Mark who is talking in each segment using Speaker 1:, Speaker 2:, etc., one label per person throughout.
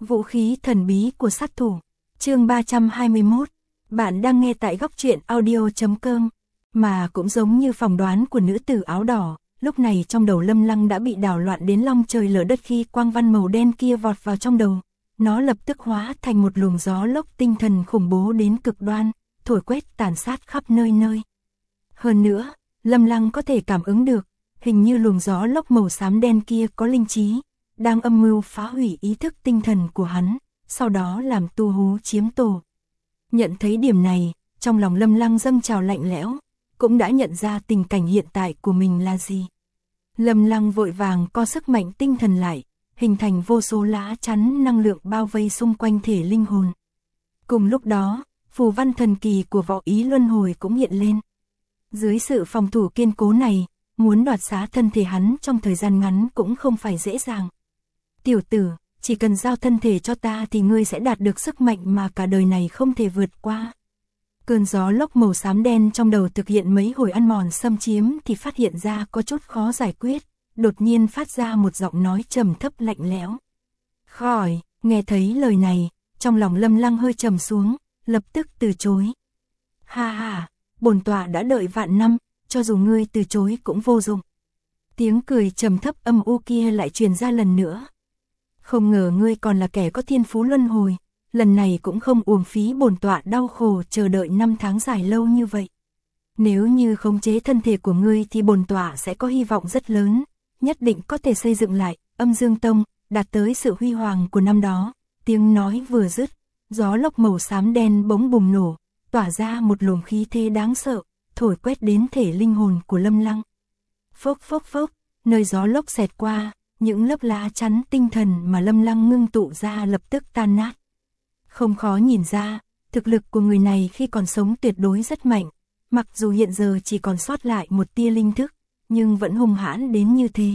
Speaker 1: Vũ khí thần bí của sát thủ. Chương 321. Bạn đang nghe tại góc truyện audio.com. Mà cũng giống như phỏng đoán của nữ tử áo đỏ, lúc này trong đầu Lâm Lăng đã bị đảo loạn đến long trời lở đất khi quang văn màu đen kia vọt vào trong đầu. Nó lập tức hóa thành một luồng gió lốc tinh thần khủng bố đến cực đoan, thổi quét tàn sát khắp nơi nơi. Hơn nữa, Lâm Lăng có thể cảm ứng được, hình như luồng gió lốc màu xám đen kia có linh trí, đang âm mưu phá hủy ý thức tinh thần của hắn, sau đó làm tu hú chiếm tổ. Nhận thấy điểm này, trong lòng Lâm Lăng dâng trào lạnh lẽo, cũng đã nhận ra tình cảnh hiện tại của mình là gì. Lâm Lăng vội vàng co sức mạnh tinh thần lại, hình thành vô số lá chắn năng lượng bao vây xung quanh thể linh hồn. Cùng lúc đó, phù văn thần kỳ của võ ý luân hồi cũng hiện lên. Dưới sự phòng thủ kiên cố này, muốn đoạt xá thân thể hắn trong thời gian ngắn cũng không phải dễ dàng. Tiểu tử, chỉ cần giao thân thể cho ta thì ngươi sẽ đạt được sức mạnh mà cả đời này không thể vượt qua. Cơn gió lốc màu xám đen trong đầu thực hiện mấy hồi ăn mòn xâm chiếm thì phát hiện ra có chút khó giải quyết, đột nhiên phát ra một giọng nói trầm thấp lạnh lẽo. Khỏi, nghe thấy lời này, trong lòng Lâm Lăng hơi trầm xuống, lập tức từ chối. Ha ha, bổn tọa đã đợi vạn năm, cho dù ngươi từ chối cũng vô dụng. Tiếng cười trầm thấp âm u kia lại truyền ra lần nữa. Không ngờ ngươi còn là kẻ có thiên phú luân hồi, lần này cũng không uổng phí bổn tọa đau khổ chờ đợi 5 tháng dài lâu như vậy. Nếu như khống chế thân thể của ngươi thì bổn tọa sẽ có hy vọng rất lớn, nhất định có thể xây dựng lại Âm Dương Tông, đạt tới sự huy hoàng của năm đó. Tiếng nói vừa dứt, gió lốc màu xám đen bỗng bùng nổ, tỏa ra một luồng khí thế đáng sợ, thổi quét đến thể linh hồn của Lâm Lăng. Phốc phốc phốc, nơi gió lốc xẹt qua, những lớp lá chắn tinh thần mà Lâm Lăng ngưng tụ ra lập tức tan nát. Không khó nhìn ra, thực lực của người này khi còn sống tuyệt đối rất mạnh, mặc dù hiện giờ chỉ còn sót lại một tia linh thức, nhưng vẫn hung hãn đến như thế.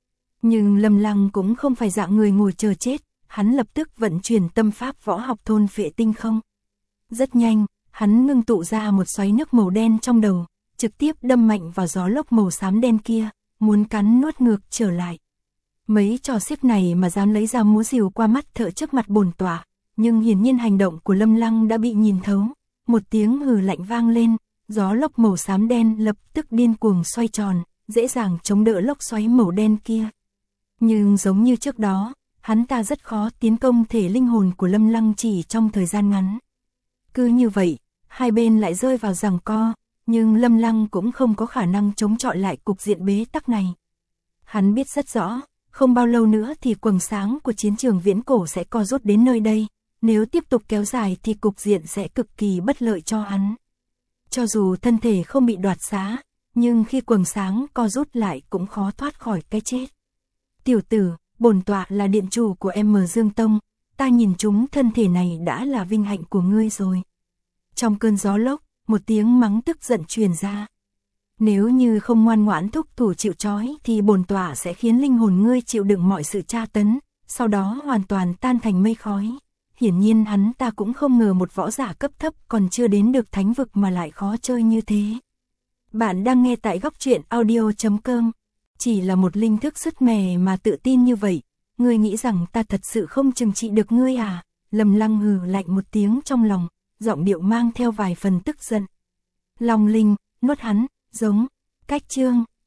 Speaker 1: Nhưng Lâm Lăng cũng không phải dạng người ngồi chờ chết, hắn lập tức vận chuyển tâm pháp võ học thôn phệ tinh không. Rất nhanh, hắn ngưng tụ ra một xoáy nước màu đen trong đầu, trực tiếp đâm mạnh vào gió lốc màu xám đen kia, muốn cắn nuốt ngược trở lại. Mấy trò xiếc này mà dám lấy ra múa rìu qua mắt thợ trước mặt bổn tọa, nhưng hiển nhiên hành động của Lâm Lăng đã bị nhìn thấu. Một tiếng hừ lạnh vang lên, gió lốc màu xám đen lập tức điên cuồng xoay tròn, dễ dàng chống đỡ lốc xoáy màu đen kia. Nhưng giống như trước đó, hắn ta rất khó tiến công thể linh hồn của Lâm Lăng chỉ trong thời gian ngắn. Cứ như vậy, hai bên lại rơi vào giằng co, nhưng Lâm Lăng cũng không có khả năng chống chọi lại cục diện bế tắc này. Hắn biết rất rõ, không bao lâu nữa thì quầng sáng của chiến trường viễn cổ sẽ co rút đến nơi đây, nếu tiếp tục kéo dài thì cục diện sẽ cực kỳ bất lợi cho hắn. Cho dù thân thể không bị đoạt xá, nhưng khi quầng sáng co rút lại cũng khó thoát khỏi cái chết. Tiểu tử, bổn tọa là điện chủ của M Dương Tông, ta nhìn chúng thân thể này đã là vinh hạnh của ngươi rồi. Trong cơn gió lốc, một tiếng mắng tức giận truyền ra. Nếu như không ngoan ngoãn thúc thủ chịu trói thì bổn tọa sẽ khiến linh hồn ngươi chịu đựng mọi sự tra tấn, sau đó hoàn toàn tan thành mây khói. Hiển nhiên hắn ta cũng không ngờ một võ giả cấp thấp còn chưa đến được thánh vực mà lại khó chơi như thế. Bạn đang nghe tại góc truyện audio.com. Chỉ là một linh thức sứt mẻ mà tự tin như vậy, ngươi nghĩ rằng ta thật sự không trừng trị được ngươi à? Lâm Lăng hừ lạnh một tiếng trong lòng, giọng điệu mang theo vài phần tức giận. Long linh, nuốt hắn, giống, cách chương.